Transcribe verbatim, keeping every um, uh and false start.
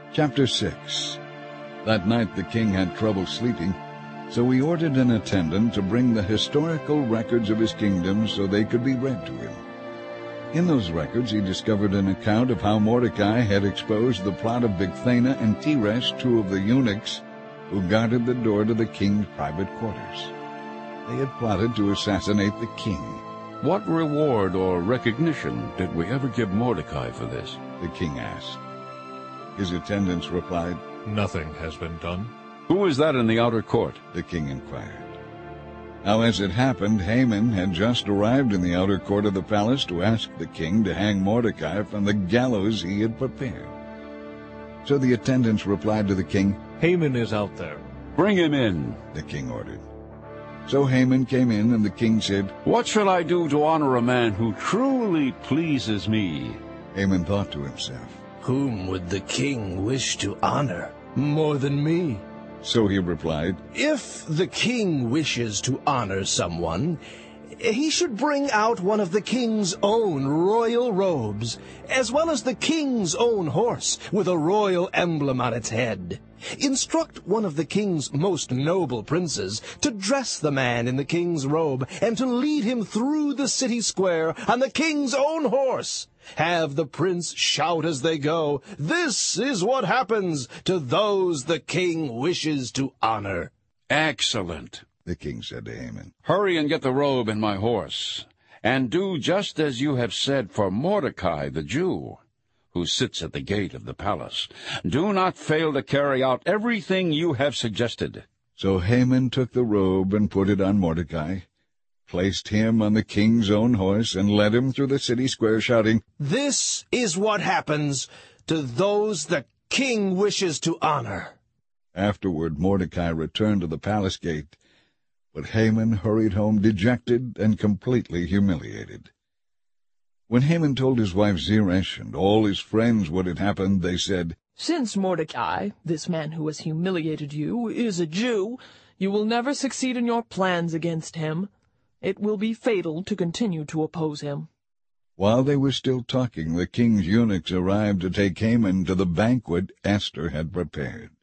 Chapter six. That night the king had trouble sleeping, so he ordered an attendant to bring the historical records of his kingdom so they could be read to him. In those records he discovered an account of how Mordecai had exposed the plot of Bigthana and Teresh, two of the eunuchs, who guarded the door to the king's private quarters. They had plotted to assassinate the king. What reward or recognition did we ever give Mordecai for this? The king asked. His attendants replied, Nothing has been done. Who is that in the outer court? The king inquired. Now as it happened, Haman had just arrived in the outer court of the palace to ask the king to hang Mordecai from the gallows he had prepared. So the attendants replied to the king, Haman is out there. Bring him in, the king ordered. So Haman came in, and the king said, What shall I do to honor a man who truly pleases me? Haman thought to himself, Whom would the king wish to honor more than me? So he replied, If the king wishes to honor someone, he should bring out one of the king's own royal robes, as well as the king's own horse with a royal emblem on its head. Instruct one of the king's most noble princes to dress the man in the king's robe and to lead him through the city square on the king's own horse. Have the prince shout as they go, This is what happens to those the king wishes to honor. Excellent, the king said to Haman. Hurry and get the robe and my horse, and do just as you have said for Mordecai the Jew, who sits at the gate of the palace. Do not fail to carry out everything you have suggested. So Haman took the robe and put it on Mordecai, placed him on the king's own horse, and led him through the city square, shouting, This is what happens to those the king wishes to honor. Afterward Mordecai returned to the palace gate, but Haman hurried home dejected and completely humiliated. When Haman told his wife Zeresh and all his friends what had happened, they said, Since Mordecai, this man who has humiliated you, is a Jew, you will never succeed in your plans against him. It will be fatal to continue to oppose him. While they were still talking, the king's eunuchs arrived to take Haman to the banquet Esther had prepared.